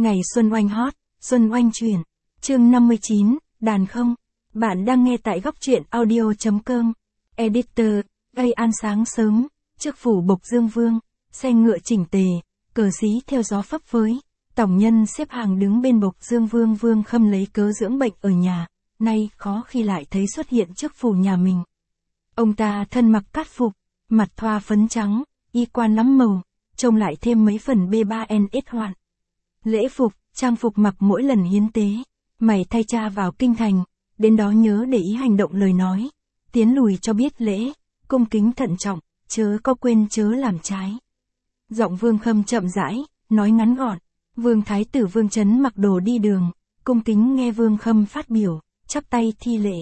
Ngày Xuân Oanh hot, Xuân Oanh chuyển. Chương 59, đàn không. Bạn đang nghe tại góc truyện audio.com. Editor, gây ăn sáng sớm, trước phủ bộc dương vương, xe ngựa chỉnh tề, cờ xí theo gió phấp phới. Tổng nhân xếp hàng đứng bên bộc dương vương. Vương Khâm lấy cớ dưỡng bệnh ở nhà, nay khó khi lại thấy xuất hiện trước phủ nhà mình. Ông ta thân mặc cát phục, mặt thoa phấn trắng, y quan lắm màu, trông lại thêm mấy phần B3NS hoạn. Lễ phục, trang phục mặc mỗi lần hiến tế, mày thay cha vào kinh thành, đến đó nhớ để ý hành động lời nói, tiến lùi cho biết lễ, cung kính thận trọng, chớ có quên chớ làm trái. Giọng Vương Khâm chậm rãi, nói ngắn gọn. Vương Thái tử Vương Chấn mặc đồ đi đường, cung kính nghe Vương Khâm phát biểu, chắp tay thi lễ.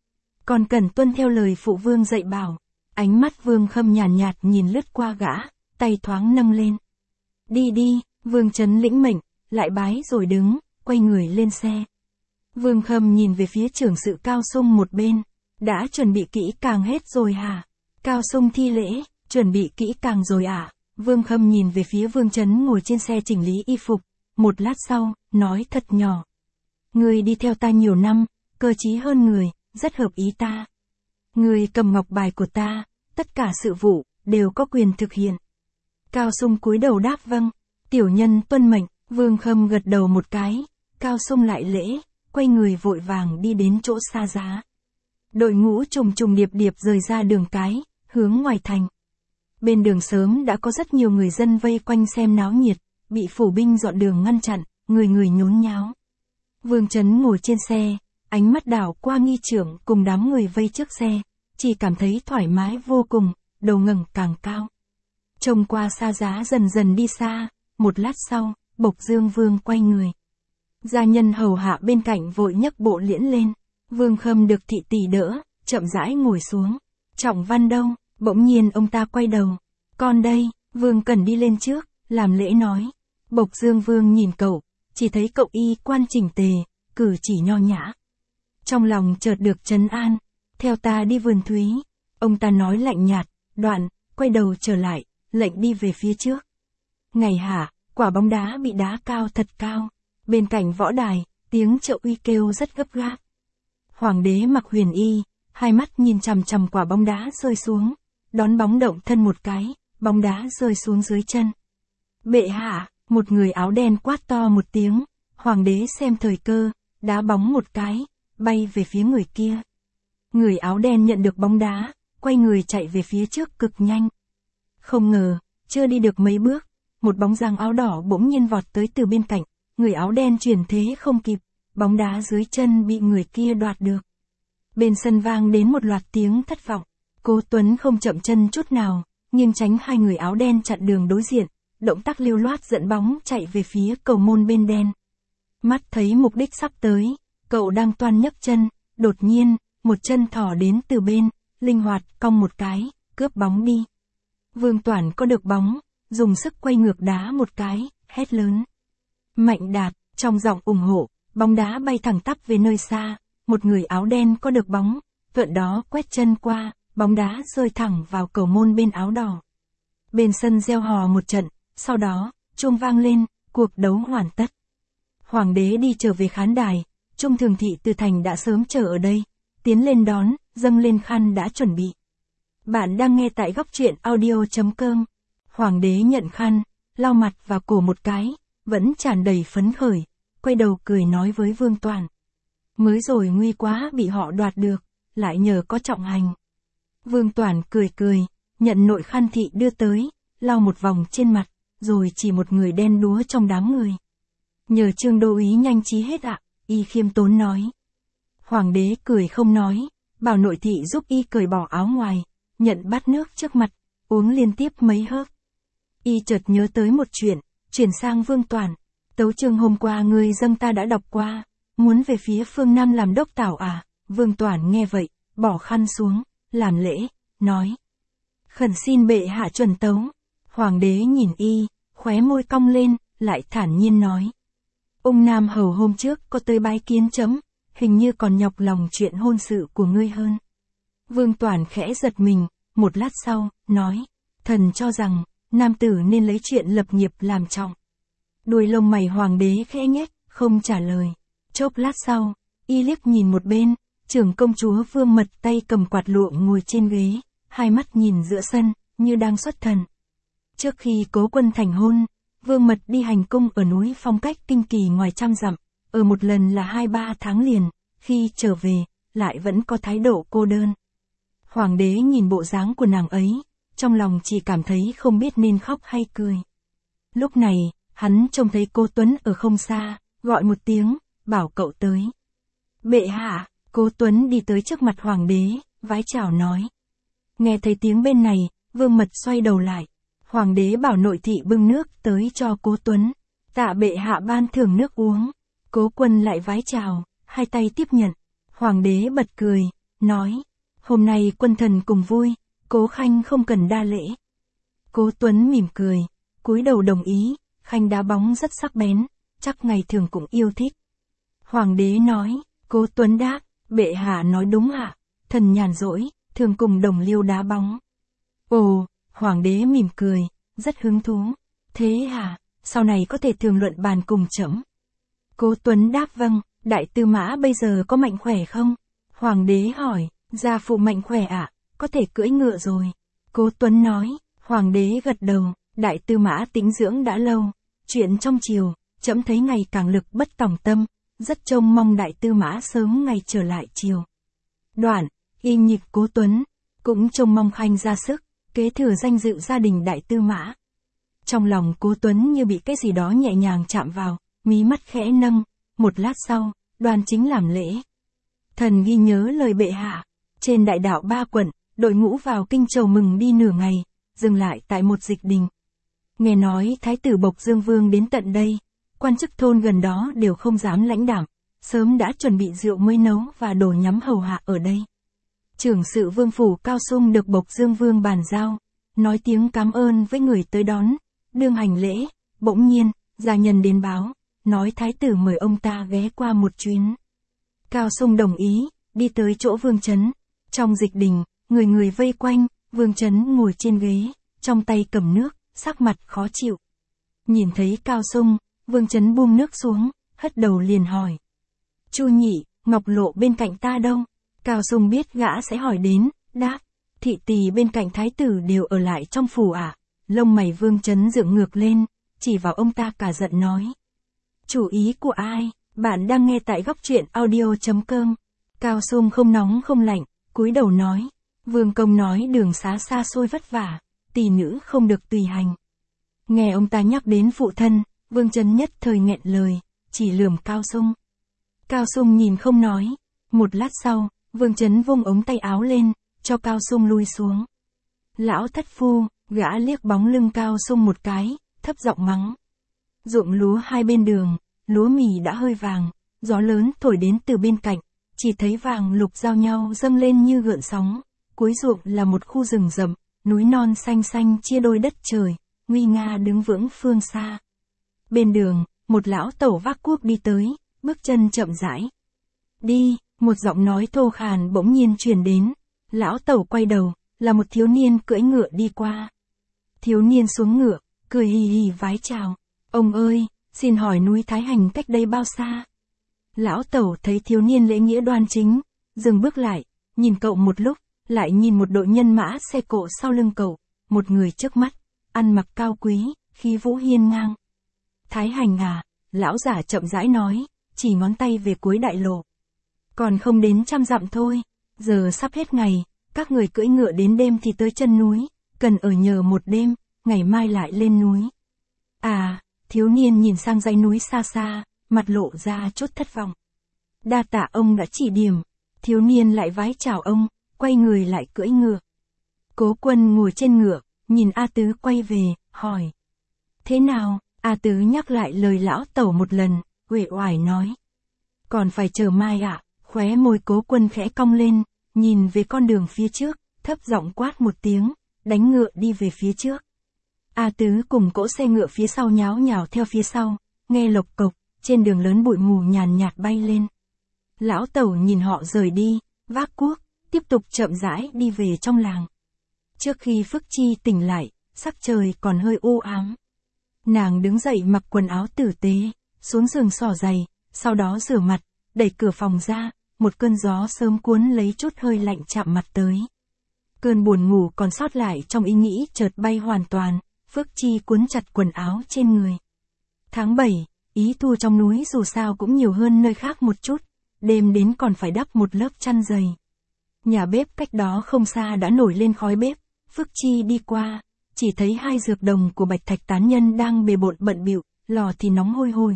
Còn cần tuân theo lời phụ vương dạy bảo. Ánh mắt Vương Khâm nhàn nhạt nhìn lướt qua gã, tay thoáng nâng lên. Đi đi, Vương Chấn lĩnh mệnh, lại bái rồi đứng, quay người lên xe. Vương Khâm nhìn về phía trưởng sự Cao Sung một bên. Đã chuẩn bị kỹ càng hết rồi hả? Cao Sung thi lễ, chuẩn bị kỹ càng rồi à? Vương Khâm nhìn về phía Vương Chấn ngồi trên xe chỉnh lý y phục. Một lát sau, nói thật nhỏ. Người đi theo ta nhiều năm, cơ trí hơn người, rất hợp ý ta. Người cầm ngọc bài của ta, tất cả sự vụ, đều có quyền thực hiện. Cao Sung cúi đầu đáp vâng. Tiểu nhân tuân mệnh. Vương Khâm gật đầu một cái. Cao Sung lại lễ, quay người vội vàng đi đến chỗ xa giá. Đội ngũ trùng trùng điệp điệp rời ra đường cái, hướng ngoài thành. Bên đường sớm đã có rất nhiều người dân vây quanh xem náo nhiệt, bị phủ binh dọn đường ngăn chặn, người người nhốn nháo. Vương Chấn ngồi trên xe, ánh mắt đảo qua nghi trưởng cùng đám người vây trước xe, chỉ cảm thấy thoải mái vô cùng, đầu ngẩng càng cao. Trông qua xa giá dần dần đi xa, một lát sau, Bộc Dương Vương quay người. Gia nhân hầu hạ bên cạnh vội nhấc bộ liễn lên, Vương Khâm được thị tỷ đỡ, chậm rãi ngồi xuống. Trọng Văn đâu? Bỗng nhiên ông ta quay đầu. Con đây, Vương Cần đi lên trước, làm lễ nói. Bộc Dương Vương nhìn cậu, chỉ thấy cậu y quan chỉnh tề, cử chỉ nho nhã. Trong lòng chợt được trấn an, theo ta đi vườn thúy. Ông ta nói lạnh nhạt, đoạn, quay đầu trở lại, lệnh đi về phía trước. Ngày hạ, quả bóng đá bị đá cao thật cao. Bên cạnh võ đài, tiếng trợ uy kêu rất gấp gáp. Hoàng đế mặc huyền y, hai mắt nhìn chằm chằm quả bóng đá rơi xuống. Đón bóng động thân một cái, bóng đá rơi xuống dưới chân. Bệ hạ, một người áo đen quát to một tiếng. Hoàng đế xem thời cơ, đá bóng một cái, bay về phía người kia. Người áo đen nhận được bóng đá, quay người chạy về phía trước cực nhanh. Không ngờ, chưa đi được mấy bước, một bóng dáng áo đỏ bỗng nhiên vọt tới từ bên cạnh. Người áo đen chuyển thế không kịp, bóng đá dưới chân bị người kia đoạt được. Bên sân vang đến một loạt tiếng thất vọng. Cố Tuấn không chậm chân chút nào, nghiêng tránh hai người áo đen chặn đường đối diện, động tác lưu loát dẫn bóng chạy về phía cầu môn bên đen. Mắt thấy mục đích sắp tới, cậu đang toan nhấc chân, đột nhiên, một chân thỏ đến từ bên, linh hoạt cong một cái, cướp bóng đi. Vương Toản có được bóng, dùng sức quay ngược đá một cái, hét lớn. Mạnh Đạt, trong giọng ủng hộ, bóng đá bay thẳng tắp về nơi xa, một người áo đen có được bóng, cận đó quét chân qua, bóng đá rơi thẳng vào cầu môn bên áo đỏ. Bên sân reo hò một trận, sau đó, chuông vang lên, cuộc đấu hoàn tất. Hoàng đế đi trở về khán đài, Trung Thường Thị từ thành đã sớm chờ ở đây, tiến lên đón, dâng lên khăn đã chuẩn bị. Bạn đang nghe tại góc truyện audio.com. Hoàng đế nhận khăn, lau mặt và cổ một cái, vẫn tràn đầy phấn khởi, quay đầu cười nói với Vương Toản. Mới rồi nguy quá bị họ đoạt được, lại nhờ có trọng hành. Vương Toản cười cười, nhận nội khăn thị đưa tới, lau một vòng trên mặt, rồi chỉ một người đen đúa trong đám người. Nhờ Trương Đô úy nhanh trí hết ạ, y khiêm tốn nói. Hoàng đế cười không nói, bảo nội thị giúp y cởi bỏ áo ngoài, nhận bát nước trước mặt, uống liên tiếp mấy hớp. Y chợt nhớ tới một chuyện, chuyển sang Vương Toản. Tấu chương hôm qua ngươi dâng ta đã đọc qua, muốn về phía phương Nam làm đốc tảo à? Vương Toản nghe vậy, bỏ khăn xuống, làm lễ, nói. Khẩn xin bệ hạ chuẩn tấu. Hoàng đế nhìn y, khóe môi cong lên, lại thản nhiên nói. Ung Nam hầu hôm trước có tới bái kiến chấm, hình như còn nhọc lòng chuyện hôn sự của ngươi hơn. Vương Toản khẽ giật mình, một lát sau, nói. Thần cho rằng, nam tử nên lấy chuyện lập nghiệp làm trọng. Đuôi lông mày hoàng đế khẽ nhếch, không trả lời. Chốc lát sau, y liếc nhìn một bên, trưởng công chúa Vương Mật tay cầm quạt lụa ngồi trên ghế, hai mắt nhìn giữa sân, như đang xuất thần. Trước khi Cố Quân thành hôn, Vương Mật đi hành cung ở núi Phong cách kinh kỳ ngoài trăm dặm, ở một lần là 2-3 tháng liền, khi trở về, lại vẫn có thái độ cô đơn. Hoàng đế nhìn bộ dáng của nàng ấy, trong lòng chỉ cảm thấy không biết nên khóc hay cười. Lúc này, hắn trông thấy Cố Tuấn ở không xa, gọi một tiếng, bảo cậu tới. Bệ hạ, Cố Tuấn đi tới trước mặt hoàng đế, vái chào nói. Nghe thấy tiếng bên này, Vương Mật xoay đầu lại. Hoàng đế bảo nội thị bưng nước tới cho Cố Tuấn. Tạ bệ hạ ban thưởng nước uống. Cố Quân lại vái chào, hai tay tiếp nhận. Hoàng đế bật cười, nói. Hôm nay quân thần cùng vui, Cố Khanh không cần đa lễ. Cố Tuấn mỉm cười, cúi đầu đồng ý, Khanh đá bóng rất sắc bén, chắc ngày thường cũng yêu thích. Hoàng đế nói, Cố Tuấn đáp, bệ hạ nói đúng ạ, thần nhàn rỗi, thường cùng đồng liêu đá bóng. Ồ, hoàng đế mỉm cười, rất hứng thú. Thế hả, sau này có thể thường luận bàn cùng trẫm. Cố Tuấn đáp vâng, đại tư mã bây giờ có mạnh khỏe không? Hoàng đế hỏi, gia phụ mạnh khỏe ạ, có thể cưỡi ngựa rồi. Cố Tuấn nói, hoàng đế gật đầu, đại tư mã tĩnh dưỡng đã lâu, chuyện trong triều, trẫm thấy ngày càng lực bất tòng tâm, rất trông mong đại tư mã sớm ngày trở lại triều. Đoạn, y nhịp Cố Tuấn, cũng trông mong Khanh ra sức, kế thừa danh dự gia đình đại tư mã. Trong lòng Cố Tuấn như bị cái gì đó nhẹ nhàng chạm vào, mí mắt khẽ nâng, một lát sau, Đoan Chính làm lễ. Thần ghi nhớ lời bệ hạ, trên đại đạo Ba Quận, đội ngũ vào kinh chầu mừng đi nửa ngày, dừng lại tại một dịch đình. Nghe nói thái tử Bộc Dương Vương đến tận đây, quan chức thôn gần đó đều không dám lãnh đạm, sớm đã chuẩn bị rượu mới nấu và đồ nhắm hầu hạ ở đây. Trưởng sự vương phủ Cao Sung được Bộc Dương Vương bàn giao, nói tiếng cảm ơn với người tới đón, đương hành lễ, bỗng nhiên, gia nhân đến báo, nói thái tử mời ông ta ghé qua một chuyến. Cao Sung đồng ý, đi tới chỗ Vương Chấn. Trong dịch đình, người người vây quanh, Vương Chấn ngồi trên ghế, trong tay cầm nước, sắc mặt khó chịu. Nhìn thấy Cao Sung, Vương Chấn buông nước xuống, hất đầu liền hỏi. Chu nhị, Ngọc Lộ bên cạnh ta đâu? Cao Sung biết gã sẽ hỏi đến, đáp. Thị tỳ bên cạnh thái tử đều ở lại trong phủ ạ. Lông mày Vương Chấn dựng ngược lên, chỉ vào ông ta cả giận nói. Chủ ý của ai? Bạn đang nghe tại góc truyện audio.com. Cao Sung không nóng không lạnh, cúi đầu nói. Vương công nói đường xá xa xôi vất vả, tỳ nữ không được tùy hành. Nghe ông ta nhắc đến phụ thân, Vương Chấn nhất thời nghẹn lời, chỉ lườm Cao Sung. Cao Sung nhìn không nói. Một lát sau, Vương Chấn vung ống tay áo lên, cho Cao Sung lui xuống. Lão thất phu, gã liếc bóng lưng Cao Sung một cái, thấp giọng mắng. Ruộng lúa hai bên đường, lúa mì đã hơi vàng, gió lớn thổi đến từ bên cạnh, chỉ thấy vàng lục giao nhau dâng lên như gợn sóng. Cuối ruộng là một khu rừng rậm, núi non xanh xanh chia đôi đất trời, nguy nga đứng vững phương xa. Bên đường, một lão tẩu vác cuốc đi tới, bước chân chậm rãi. Đi, một giọng nói thô khàn bỗng nhiên truyền đến. Lão tẩu quay đầu, là một thiếu niên cưỡi ngựa đi qua. Thiếu niên xuống ngựa, cười hì hì vái chào. Ông ơi, xin hỏi núi Thái Hành cách đây bao xa? Lão tẩu thấy thiếu niên lễ nghĩa đoan chính, dừng bước lại, nhìn cậu một lúc, lại nhìn một đội nhân mã xe cộ sau lưng cậu, một người trước mắt, ăn mặc cao quý, khí vũ hiên ngang. Thái Hành à, lão giả chậm rãi nói, chỉ ngón tay về cuối đại lộ. Còn không đến 100 dặm thôi, giờ sắp hết ngày, các người cưỡi ngựa đến đêm thì tới chân núi, cần ở nhờ một đêm, ngày mai lại lên núi. À, thiếu niên nhìn sang dãy núi xa xa, mặt lộ ra chút thất vọng. Đa tạ ông đã chỉ điểm, thiếu niên lại vái chào ông, quay người lại cưỡi ngựa. Cố Quân ngồi trên ngựa, nhìn A Tứ quay về, hỏi. Thế nào? A Tứ nhắc lại lời lão tẩu một lần, uể oải nói. Còn phải chờ mai ạ. Khóe môi Cố Quân khẽ cong lên, nhìn về con đường phía trước, thấp giọng quát một tiếng, đánh ngựa đi về phía trước. A Tứ cùng cỗ xe ngựa phía sau nháo nhào theo phía sau, nghe lộc cộc, trên đường lớn bụi mù nhàn nhạt bay lên. Lão tẩu nhìn họ rời đi, vác cuốc, tiếp tục chậm rãi đi về trong làng. Trước khi Phước Chi tỉnh lại, sắc trời còn hơi u ám. Nàng đứng dậy mặc quần áo tử tế, xuống giường xỏ giày, sau đó rửa mặt, đẩy cửa phòng ra, một cơn gió sớm cuốn lấy chút hơi lạnh chạm mặt tới. Cơn buồn ngủ còn sót lại trong ý nghĩ chợt bay hoàn toàn, Phước Chi cuốn chặt quần áo trên người. Tháng 7, Ý thu trong núi dù sao cũng nhiều hơn nơi khác một chút, đêm đến còn phải đắp một lớp chăn dày. Nhà bếp cách đó không xa đã nổi lên khói bếp, Phước Chi đi qua, chỉ thấy 2 dược đồng của Bạch Thạch tán nhân đang bề bộn bận bịu, lò thì nóng hôi hổi.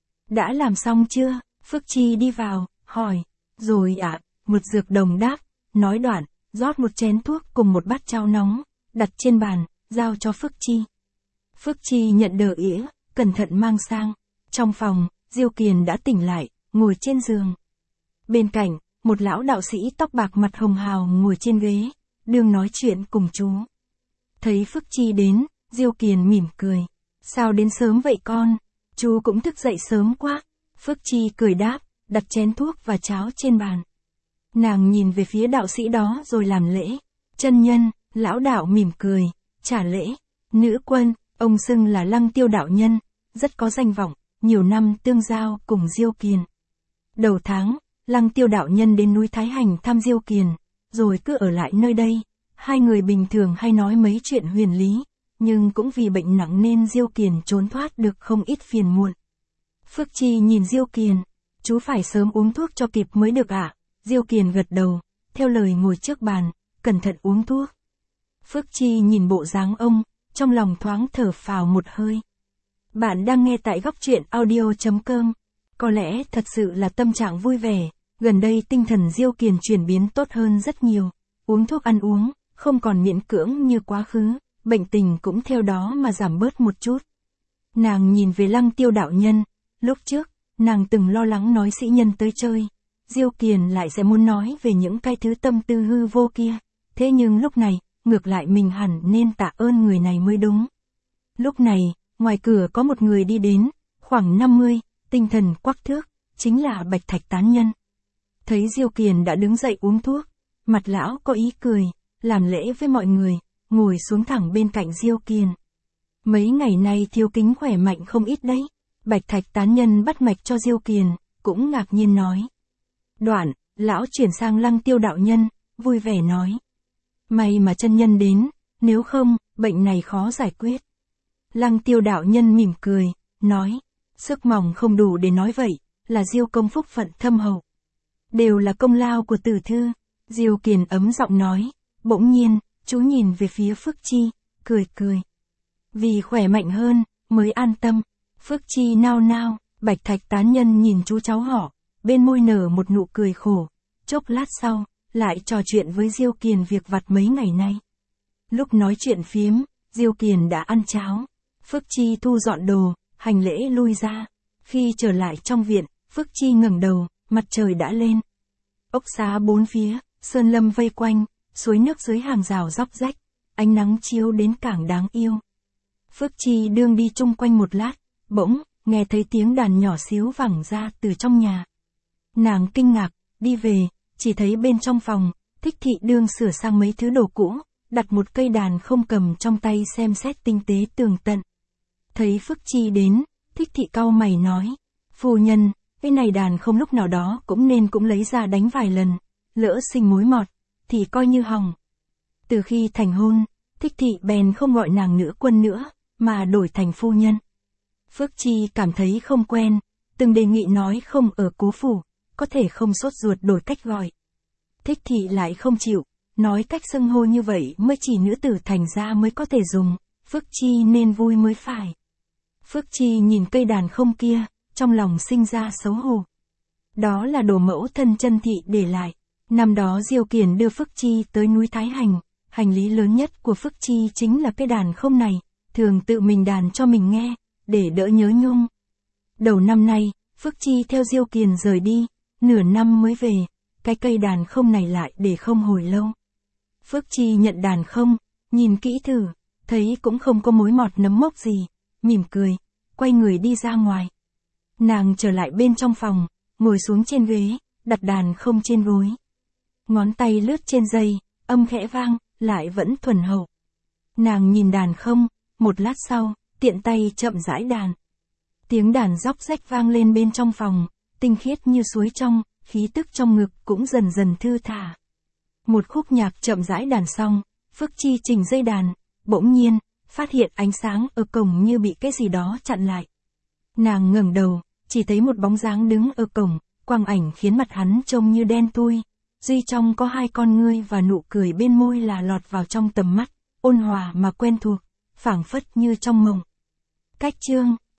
Đã làm xong chưa? Phước Chi đi vào, hỏi. Rồi ạ, một dược đồng đáp, nói đoạn, rót một chén thuốc cùng một bát cháo nóng, đặt trên bàn, giao cho Phước Chi. Phước Chi nhận đờ ỉa, cẩn thận mang sang. Trong phòng, Diêu Kiền đã tỉnh lại, ngồi trên giường. Bên cạnh, một lão đạo sĩ tóc bạc mặt hồng hào ngồi trên ghế, đương nói chuyện cùng chú. Thấy Phước Chi đến, Diêu Kiền mỉm cười. Sao đến sớm vậy con? Chú cũng thức dậy sớm quá. Phước Chi cười đáp, đặt chén thuốc và cháo trên bàn. Nàng nhìn về phía đạo sĩ đó rồi làm lễ. Chân nhân, lão đạo mỉm cười, trả lễ. Nữ quân, ông xưng là Lăng Tiêu đạo nhân, rất có danh vọng, nhiều năm tương giao cùng Diêu Kiền. Đầu tháng, Lăng Tiêu đạo nhân đến núi Thái Hành thăm Diêu Kiền, rồi cứ ở lại nơi đây. 2 người bình thường hay nói mấy chuyện huyền lý, nhưng cũng vì bệnh nặng nên Diêu Kiền trốn thoát được không ít phiền muộn. Phước Chi nhìn Diêu Kiền, chú phải sớm uống thuốc cho kịp mới được ạ. Diêu Kiền gật đầu, theo lời ngồi trước bàn, cẩn thận uống thuốc. Phước Chi nhìn bộ dáng ông, trong lòng thoáng thở phào một hơi. Bạn đang nghe tại góc truyện audio.com. Có lẽ thật sự là tâm trạng vui vẻ, gần đây tinh thần Diêu Kiền chuyển biến tốt hơn rất nhiều. Uống thuốc ăn uống, không còn miễn cưỡng như quá khứ, bệnh tình cũng theo đó mà giảm bớt một chút. Nàng nhìn về Lăng Tiêu đạo nhân, lúc trước, nàng từng lo lắng nói sĩ nhân tới chơi. Diêu Kiền lại sẽ muốn nói về những cái thứ tâm tư hư vô kia. Thế nhưng lúc này, ngược lại mình hẳn nên tạ ơn người này mới đúng. Lúc này, ngoài cửa có một người đi đến, khoảng 50, tinh thần quắc thước, chính là Bạch Thạch tán nhân. Thấy Diêu Kiền đã đứng dậy uống thuốc, mặt lão có ý cười, làm lễ với mọi người, ngồi xuống thẳng bên cạnh Diêu Kiền. Mấy ngày nay Thiếu Kính khỏe mạnh không ít đấy. Bạch Thạch tán nhân bắt mạch cho Diêu Kiền, cũng ngạc nhiên nói. Đoạn, lão chuyển sang Lăng Tiêu đạo nhân, vui vẻ nói. May mà chân nhân đến, nếu không, bệnh này khó giải quyết. Lăng Tiêu đạo nhân mỉm cười, nói. Sức mỏng không đủ để nói vậy, là Diêu công phúc phận thâm hậu. Đều là công lao của tử thư. Diêu Kiền ấm giọng nói. Bỗng nhiên, chú nhìn về phía Phước Chi, cười cười. Vì khỏe mạnh hơn, mới an tâm. Phước Chi nao nao, Bạch Thạch tán nhân nhìn chú cháu họ, bên môi nở một nụ cười khổ. Chốc lát sau, lại trò chuyện với Diêu Kiền việc vặt mấy ngày nay. Lúc nói chuyện phiếm, Diêu Kiền đã ăn cháo. Phước Chi thu dọn đồ, hành lễ lui ra. Khi trở lại trong viện, Phước Chi ngẩng đầu, mặt trời đã lên. Ốc xá bốn phía, sơn lâm vây quanh, suối nước dưới hàng rào róc rách, ánh nắng chiếu đến càng đáng yêu. Phước Chi đương đi chung quanh một lát, bỗng, nghe thấy tiếng đàn nhỏ xíu vẳng ra từ trong nhà. Nàng kinh ngạc, đi về, chỉ thấy bên trong phòng, Thích Thị đương sửa sang mấy thứ đồ cũ, đặt một cây đàn không cầm trong tay xem xét tinh tế tường tận. Thấy Phước Chi đến, Thích Thị cau mày nói, phu nhân, cái này đàn không lúc nào đó cũng lấy ra đánh vài lần, lỡ sinh mối mọt, thì coi như hỏng. Từ khi thành hôn, Thích Thị bèn không gọi nàng nữ quân nữa, mà đổi thành phu nhân. Phước Chi cảm thấy không quen, từng đề nghị nói không ở Cố phủ, có thể không sốt ruột đổi cách gọi. Thích Thị lại không chịu, nói cách xưng hô như vậy mới chỉ nữ tử thành gia mới có thể dùng, Phước Chi nên vui mới phải. Phước Chi nhìn cây đàn không kia, trong lòng sinh ra xấu hổ. Đó là đồ mẫu thân chân thị để lại. Năm đó Diêu Kiền đưa Phước Chi tới núi Thái Hành, hành lý lớn nhất của Phước Chi chính là cái đàn không này, thường tự mình đàn cho mình nghe, để đỡ nhớ nhung. Đầu năm nay, Phước Chi theo Diêu Kiền rời đi, nửa năm mới về, cái cây đàn không này lại để không hồi lâu. Phước Chi nhận đàn không, nhìn kỹ thử, thấy cũng không có mối mọt nấm mốc gì, mỉm cười, quay người đi ra ngoài. Nàng trở lại bên trong phòng, ngồi xuống trên ghế, đặt đàn không trên gối. Ngón tay lướt trên dây, âm khẽ vang, lại vẫn thuần hậu. Nàng nhìn đàn không, một lát sau, tiện tay chậm rãi đàn. Tiếng đàn róc rách vang lên bên trong phòng, tinh khiết như suối trong, khí tức trong ngực cũng dần dần thư thả. Một khúc nhạc chậm rãi đàn xong, Phước Chi chỉnh dây đàn, bỗng nhiên, phát hiện ánh sáng ở cổng như bị cái gì đó chặn lại. Nàng ngẩng đầu, chỉ thấy một bóng dáng đứng ở cổng, quang ảnh khiến mặt hắn trông như đen thui. Duy trong có hai con ngươi và nụ cười bên môi là lọt vào trong tầm mắt, ôn hòa mà quen thuộc, phảng phất như trong mộng. Cách chương